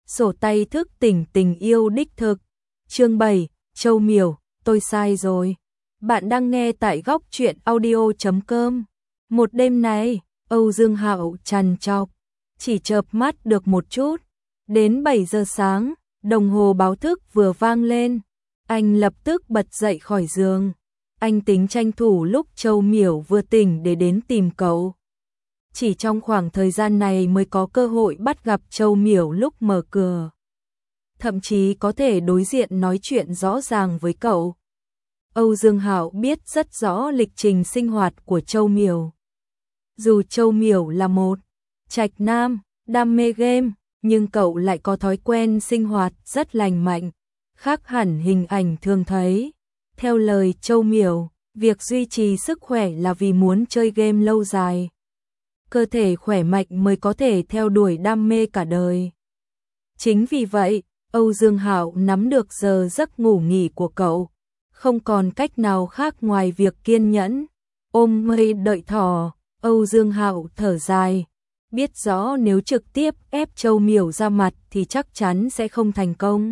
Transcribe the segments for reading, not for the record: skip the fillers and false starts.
Sổ tay thức tỉnh tình yêu đích thực. Chương 7, Châu Miểu, tôi sai rồi. Bạn đang nghe tại góc truyện audio.com. Một đêm này, Âu Dương Hạo trằn trọc, chỉ chợp mắt được một chút. Đến 7 giờ sáng, đồng hồ báo thức vừa vang lên. Anh lập tức bật dậy khỏi giường. Anh tính tranh thủ lúc Châu Miểu vừa tỉnh để đến tìm cậu. Chỉ trong khoảng thời gian này mới có cơ hội bắt gặp Châu Miểu lúc mở cửa. Thậm chí có thể đối diện nói chuyện rõ ràng với cậu. Âu Dương Hạo biết rất rõ lịch trình sinh hoạt của Châu Miểu. Dù Châu Miểu là một trạch nam, đam mê game, nhưng cậu lại có thói quen sinh hoạt rất lành mạnh, khác hẳn hình ảnh thường thấy. Theo lời Châu Miểu, việc duy trì sức khỏe là vì muốn chơi game lâu dài. Cơ thể khỏe mạnh mới có thể theo đuổi đam mê cả đời. Chính vì vậy, Âu Dương Hạo nắm được giờ giấc ngủ nghỉ của cậu, không còn cách nào khác ngoài việc kiên nhẫn ôm mây đợi thỏ. Âu Dương Hạo thở dài, biết rõ nếu trực tiếp ép Châu Miểu ra mặt thì chắc chắn sẽ không thành công.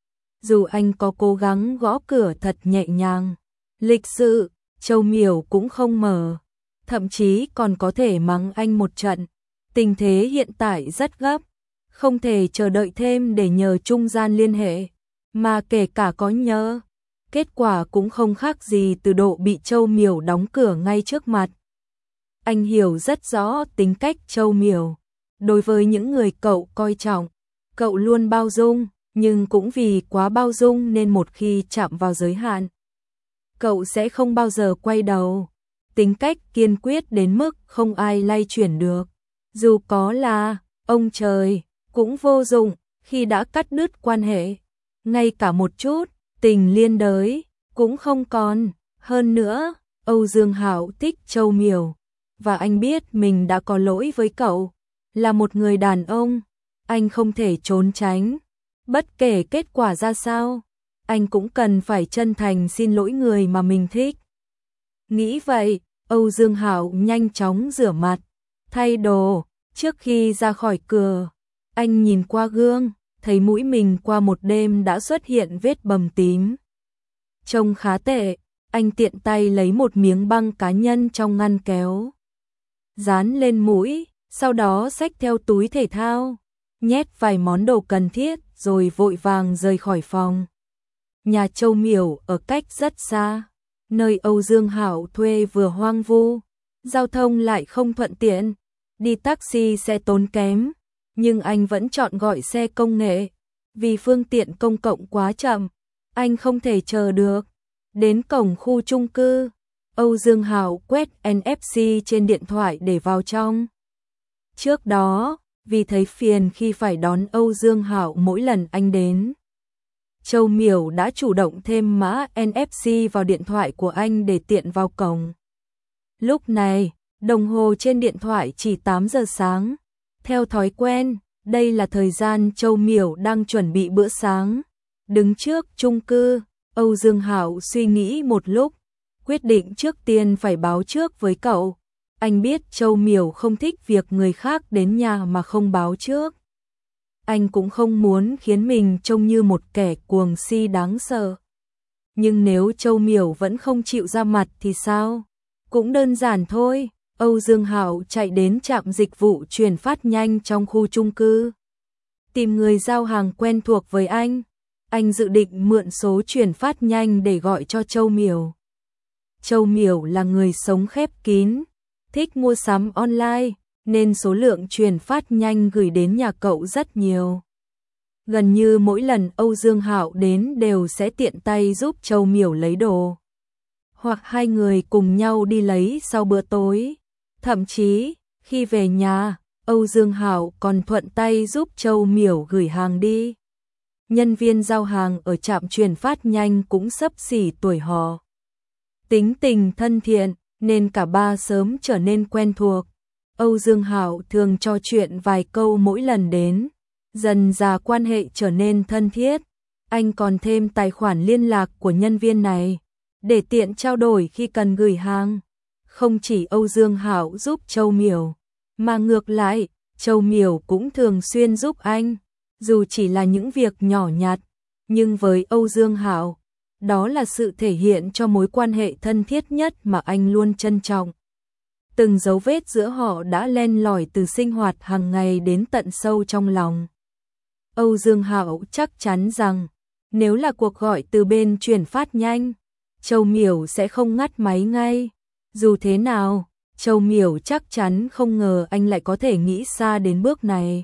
Dù anh có cố gắng gõ cửa thật nhẹ nhàng, lịch sự, Châu Miểu cũng không mở, thậm chí còn có thể mắng anh một trận. Tình thế hiện tại rất gấp, không thể chờ đợi thêm để nhờ trung gian liên hệ, mà kể cả có nhờ, kết quả cũng không khác gì từ độ bị Châu Miểu đóng cửa ngay trước mặt. Anh hiểu rất rõ tính cách Châu Miểu. Đối với những người cậu coi trọng, cậu luôn bao dung, nhưng cũng vì quá bao dung nên một khi chạm vào giới hạn, cậu sẽ không bao giờ quay đầu. Tính cách kiên quyết đến mức không ai lay chuyển được. Dù có là ông trời, cũng vô dụng khi đã cắt đứt quan hệ. Ngay cả một chút tình liên đới cũng không còn. Hơn nữa, Âu Dương Hạo thích Châu Miểu, và anh biết mình đã có lỗi với cậu. Là một người đàn ông, anh không thể trốn tránh. Bất kể kết quả ra sao, anh cũng cần phải chân thành xin lỗi người mà mình thích. Nghĩ vậy, Âu Dương Hạo nhanh chóng rửa mặt, thay đồ. Trước khi ra khỏi cửa, anh nhìn qua gương, thấy mũi mình qua một đêm đã xuất hiện vết bầm tím. Trông khá tệ, anh tiện tay lấy một miếng băng cá nhân trong ngăn kéo, dán lên mũi, sau đó xách theo túi thể thao, nhét vài món đồ cần thiết rồi vội vàng rời khỏi phòng. Nhà Châu Miểu ở cách rất xa, nơi Âu Dương Hạo thuê vừa hoang vu, giao thông lại không thuận tiện, đi taxi sẽ tốn kém, nhưng anh vẫn chọn gọi xe công nghệ, vì phương tiện công cộng quá chậm, anh không thể chờ được. Đến cổng khu chung cư, Âu Dương Hạo quét NFC trên điện thoại để vào trong. Trước đó, vì thấy phiền khi phải đón Âu Dương Hạo mỗi lần anh đến, Châu Miểu đã chủ động thêm mã NFC vào điện thoại của anh để tiện vào cổng. Lúc này, đồng hồ trên điện thoại chỉ 8 giờ sáng. Theo thói quen, đây là thời gian Châu Miểu đang chuẩn bị bữa sáng. Đứng trước chung cư, Âu Dương Hạo suy nghĩ một lúc, quyết định trước tiên phải báo trước với cậu. Anh biết Châu Miểu không thích việc người khác đến nhà mà không báo trước. Anh cũng không muốn khiến mình trông như một kẻ cuồng si đáng sợ. Nhưng nếu Châu Miểu vẫn không chịu ra mặt thì sao? Cũng đơn giản thôi. Âu Dương Hạo chạy đến trạm dịch vụ chuyển phát nhanh trong khu chung cư, tìm người giao hàng quen thuộc với anh. Anh dự định mượn số chuyển phát nhanh để gọi cho Châu Miểu. Châu Miểu là người sống khép kín, thích mua sắm online, nên số lượng chuyển phát nhanh gửi đến nhà cậu rất nhiều. Gần như mỗi lần Âu Dương Hạo đến đều sẽ tiện tay giúp Châu Miểu lấy đồ, hoặc hai người cùng nhau đi lấy sau bữa tối. Thậm chí, khi về nhà, Âu Dương Hạo còn thuận tay giúp Châu Miểu gửi hàng đi. Nhân viên giao hàng ở trạm chuyển phát nhanh cũng xấp xỉ tuổi họ. Tính tình thân thiện, nên cả ba sớm trở nên quen thuộc. Âu Dương Hạo thường trò chuyện vài câu mỗi lần đến, dần dà quan hệ trở nên thân thiết. Anh còn thêm tài khoản liên lạc của nhân viên này, để tiện trao đổi khi cần gửi hàng. Không chỉ Âu Dương Hạo giúp Châu Miểu, mà ngược lại, Châu Miểu cũng thường xuyên giúp anh. dù chỉ là những việc nhỏ nhặt, nhưng với Âu Dương Hạo, đó là sự thể hiện cho mối quan hệ thân thiết nhất mà anh luôn trân trọng. Từng dấu vết giữa họ đã len lỏi từ sinh hoạt hàng ngày đến tận sâu trong lòng. Âu Dương Hạo chắc chắn rằng, nếu là cuộc gọi từ bên chuyển phát nhanh, Châu Miểu sẽ không ngắt máy ngay. Dù thế nào, Châu Miểu chắc chắn không ngờ anh lại có thể nghĩ xa đến bước này.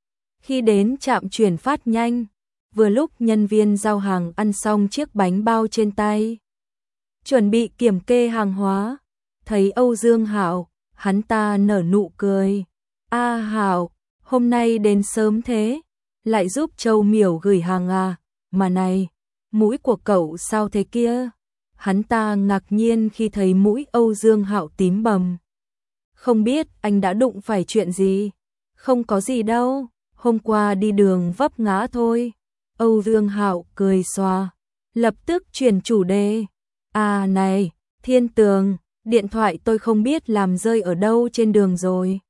Khi đến trạm chuyển phát nhanh, vừa lúc nhân viên giao hàng ăn xong chiếc bánh bao trên tay, chuẩn bị kiểm kê hàng hóa, thấy Âu Dương Hạo, hắn ta nở nụ cười. "A Hạo, hôm nay đến sớm thế, lại giúp Châu Miểu gửi hàng à? Mà này, mũi của cậu sao thế kia?" Hắn ta ngạc nhiên khi thấy mũi Âu Dương Hạo tím bầm. "Không biết anh đã đụng phải chuyện gì?" "Không có gì đâu, hôm qua đi đường vấp ngã thôi." Âu Dương Hạo cười xòa, lập tức chuyển chủ đề. "À này, Thiên Tường, điện thoại tôi không biết làm rơi ở đâu trên đường rồi.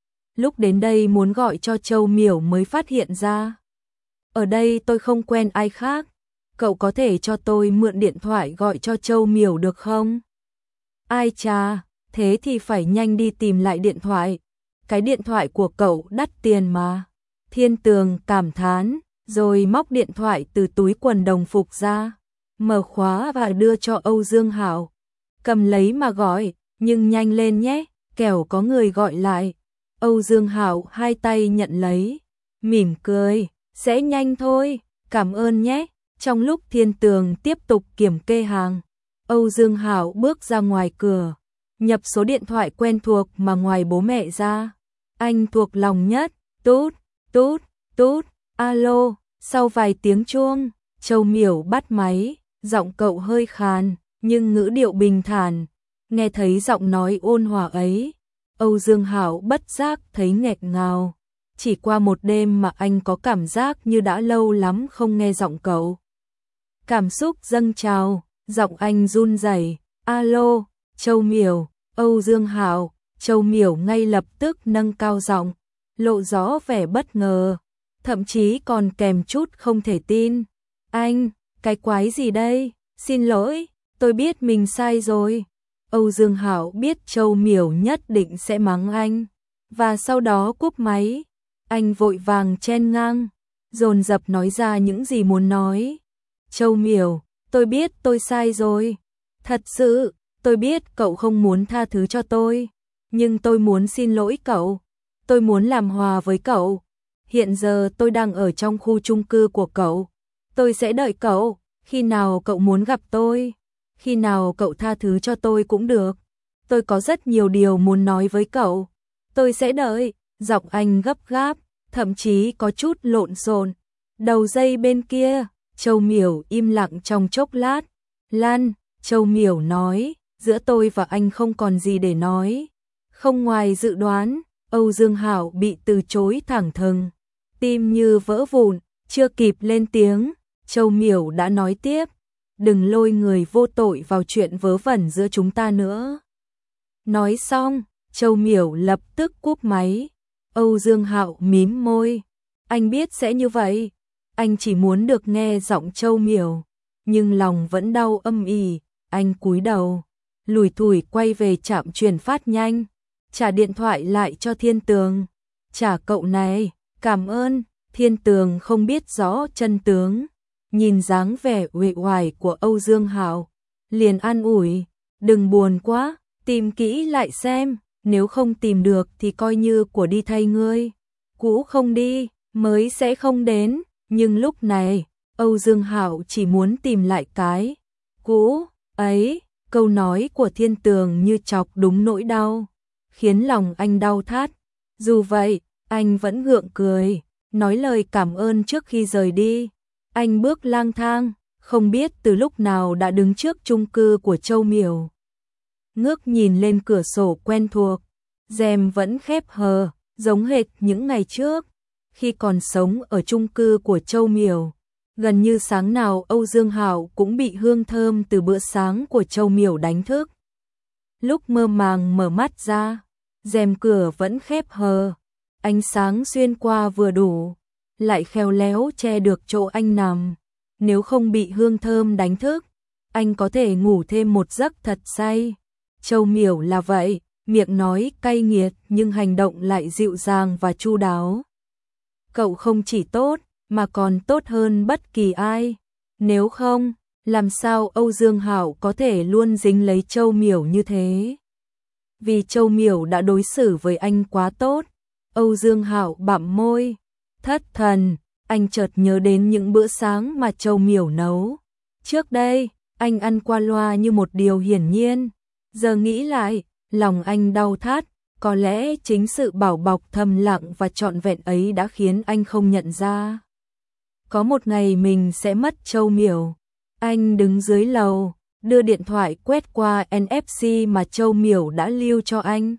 Lúc đến đây muốn gọi cho Châu Miểu mới phát hiện ra. Ở đây tôi không quen ai khác, cậu có thể cho tôi mượn điện thoại gọi cho Châu Miểu được không?" "Ai chà, thế thì phải nhanh đi tìm lại điện thoại. Cái điện thoại của cậu đắt tiền mà." Thiên Tường cảm thán, rồi móc điện thoại từ túi quần đồng phục ra, mở khóa và đưa cho Âu Dương Hạo. "Cầm lấy mà gọi, nhưng nhanh lên nhé, kẻo có người gọi lại." Âu Dương Hạo hai tay nhận lấy, mỉm cười, "Sẽ nhanh thôi, cảm ơn nhé." Trong lúc Thiên Tường tiếp tục kiểm kê hàng, Âu Dương Hạo bước ra ngoài cửa, nhập số điện thoại quen thuộc mà ngoài bố mẹ ra, anh thuộc lòng nhất. Tút, tút, tút, alo. Sau vài tiếng chuông, Châu Miểu bắt máy, giọng cậu hơi khàn, nhưng ngữ điệu bình thản. Nghe thấy giọng nói ôn hòa ấy, Âu Dương Hạo bất giác thấy nghẹt ngào. Chỉ qua một đêm mà anh có cảm giác như đã lâu lắm không nghe giọng cậu. Cảm xúc dâng trào, giọng anh run rẩy. "Alo, Châu Miểu." "Âu Dương Hạo." Châu Miểu ngay lập tức nâng cao giọng, lộ rõ vẻ bất ngờ, thậm chí còn kèm chút không thể tin. "Anh, cái quái gì đây? Xin lỗi, tôi biết mình sai rồi." Âu Dương Hạo biết Châu Miểu nhất định sẽ mắng anh, và sau đó cúp máy. Anh vội vàng chen ngang, dồn dập nói ra những gì muốn nói. "Châu Miểu, tôi biết tôi sai rồi. Thật sự, tôi biết cậu không muốn tha thứ cho tôi, nhưng tôi muốn xin lỗi cậu. Tôi muốn làm hòa với cậu. Hiện giờ tôi đang ở trong khu chung cư của cậu. Tôi sẽ đợi cậu, khi nào cậu muốn gặp tôi, khi nào cậu tha thứ cho tôi cũng được. Tôi có rất nhiều điều muốn nói với cậu. Tôi sẽ đợi." Giọng anh gấp gáp, thậm chí có chút lộn xộn. Đầu dây bên kia, Châu Miểu im lặng trong chốc lát. "Lan," Châu Miểu nói, "giữa tôi và anh không còn gì để nói." Không ngoài dự đoán, Âu Dương Hạo bị từ chối thẳng thừng, tim như vỡ vụn, chưa kịp lên tiếng, Châu Miểu đã nói tiếp, "Đừng lôi người vô tội vào chuyện vớ vẩn giữa chúng ta nữa." Nói xong, Châu Miểu lập tức cúp máy. Âu Dương Hạo mím môi, anh biết sẽ như vậy, anh chỉ muốn được nghe giọng Châu Miểu, nhưng lòng vẫn đau âm ỉ. Anh cúi đầu, lủi thủi quay về trạm chuyển phát nhanh, trả điện thoại lại cho Thiên Tường. "Trả cậu này." "Cảm ơn." Thiên Tường không biết rõ chân tướng, nhìn dáng vẻ uể oải của Âu Dương Hạo, liền an ủi, "Đừng buồn quá, tìm kỹ lại xem, nếu không tìm được thì coi như của đi thay ngươi. Cũ không đi, mới sẽ không đến." Nhưng lúc này, Âu Dương Hạo chỉ muốn tìm lại cái cũ ấy. Câu nói của Thiên Tường như chọc đúng nỗi đau, khiến lòng anh đau thắt. Dù vậy, anh vẫn gượng cười, nói lời cảm ơn trước khi rời đi. Anh bước lang thang, không biết từ lúc nào đã đứng trước chung cư của Châu Miểu. Ngước nhìn lên cửa sổ quen thuộc, rèm vẫn khép hờ, giống hệt những ngày trước, khi còn sống ở chung cư của Châu Miểu. Gần như sáng nào Âu Dương Hạo cũng bị hương thơm từ bữa sáng của Châu Miểu đánh thức. Lúc mơ màng mở mắt ra, rèm cửa vẫn khép hờ, ánh sáng xuyên qua vừa đủ, lại khéo léo che được chỗ anh nằm. Nếu không bị hương thơm đánh thức, anh có thể ngủ thêm một giấc thật say. Châu Miểu là vậy, miệng nói cay nghiệt nhưng hành động lại dịu dàng và chu đáo. Cậu không chỉ tốt, mà còn tốt hơn bất kỳ ai. Nếu không, làm sao Âu Dương Hạo có thể luôn dính lấy Châu Miểu như thế? Vì Châu Miểu đã đối xử với anh quá tốt. Âu Dương Hạo bặm môi, thất thần, anh chợt nhớ đến những bữa sáng mà Châu Miểu nấu. Trước đây, anh ăn qua loa như một điều hiển nhiên. Giờ nghĩ lại, lòng anh đau thắt, có lẽ chính sự bảo bọc thầm lặng và trọn vẹn ấy đã khiến anh không nhận ra. Có một ngày mình sẽ mất Châu Miểu. Anh đứng dưới lầu, đưa điện thoại quét qua NFC mà Châu Miểu đã lưu cho anh.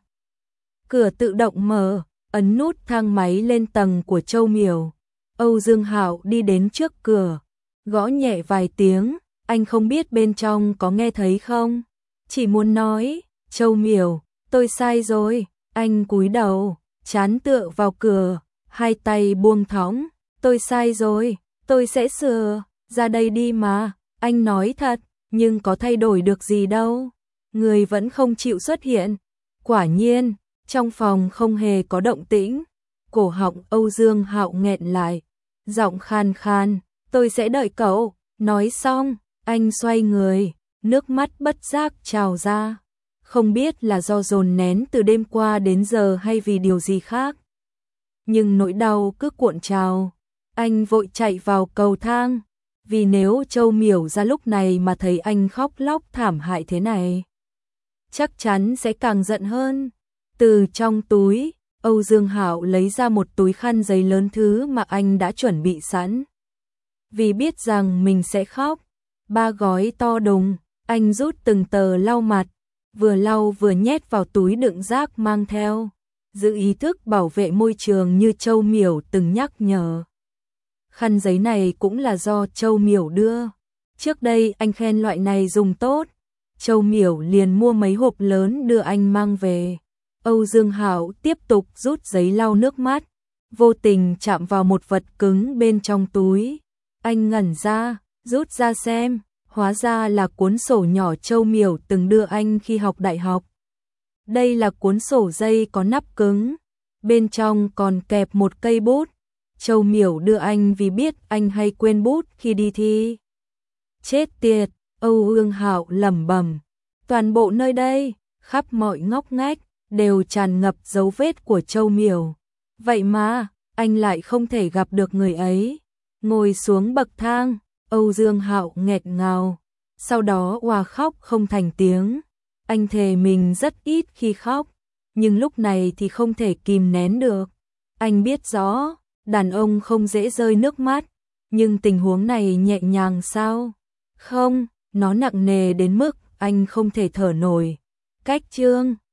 Cửa tự động mở, ấn nút thang máy lên tầng của Châu Miểu. Âu Dương Hạo đi đến trước cửa, gõ nhẹ vài tiếng, anh không biết bên trong có nghe thấy không. Chỉ muốn nói, Châu Miểu, tôi sai rồi. Anh cúi đầu, trán tựa vào cửa, hai tay buông thõng. Tôi sai rồi, tôi sẽ sửa, ra đây đi mà. Anh nói thật, nhưng có thay đổi được gì đâu. Người vẫn không chịu xuất hiện. Quả nhiên, trong phòng không hề có động tĩnh. Cổ họng Âu Dương Hạo nghẹn lại, giọng khan khan, tôi sẽ đợi cậu. Nói xong, anh xoay người, nước mắt bất giác trào ra. Không biết là do dồn nén từ đêm qua đến giờ hay vì điều gì khác. Nhưng nỗi đau cứ cuộn trào. Anh vội chạy vào cầu thang. Vì nếu Châu Miểu ra lúc này mà thấy anh khóc lóc thảm hại thế này, chắc chắn sẽ càng giận hơn. Từ trong túi, Âu Dương Hạo lấy ra một túi khăn giấy lớn thứ mà anh đã chuẩn bị sẵn. Vì biết rằng mình sẽ khóc, 3 gói to đùng, anh rút từng tờ lau mặt, vừa lau vừa nhét vào túi đựng rác mang theo, giữ ý thức bảo vệ môi trường như Châu Miểu từng nhắc nhở. Khăn giấy này cũng là do Châu Miểu đưa. Trước đây anh khen loại này dùng tốt, Châu Miểu liền mua mấy hộp lớn đưa anh mang về. Âu Dương Hạo tiếp tục rút giấy lau nước mắt, vô tình chạm vào một vật cứng bên trong túi. Anh ngẩn ra, rút ra xem, hóa ra là cuốn sổ nhỏ Châu Miểu từng đưa anh khi học đại học. Đây là cuốn sổ dây có nắp cứng, bên trong còn kẹp một cây bút. Châu Miểu đưa anh vì biết anh hay quên bút khi đi thi. Chết tiệt, Âu Dương Hạo lẩm bẩm. Toàn bộ nơi đây, khắp mọi ngóc ngách, đều tràn ngập dấu vết của Châu Miểu. Vậy mà, anh lại không thể gặp được người ấy. Ngồi xuống bậc thang, Âu Dương Hạo nghẹt ngào. Sau đó òa khóc không thành tiếng. Anh thề mình rất ít khi khóc, nhưng lúc này thì không thể kìm nén được. Anh biết rõ, đàn ông không dễ rơi nước mắt, nhưng tình huống này nhẹ nhàng sao? Không, nó nặng nề đến mức anh không thể thở nổi. Cách chương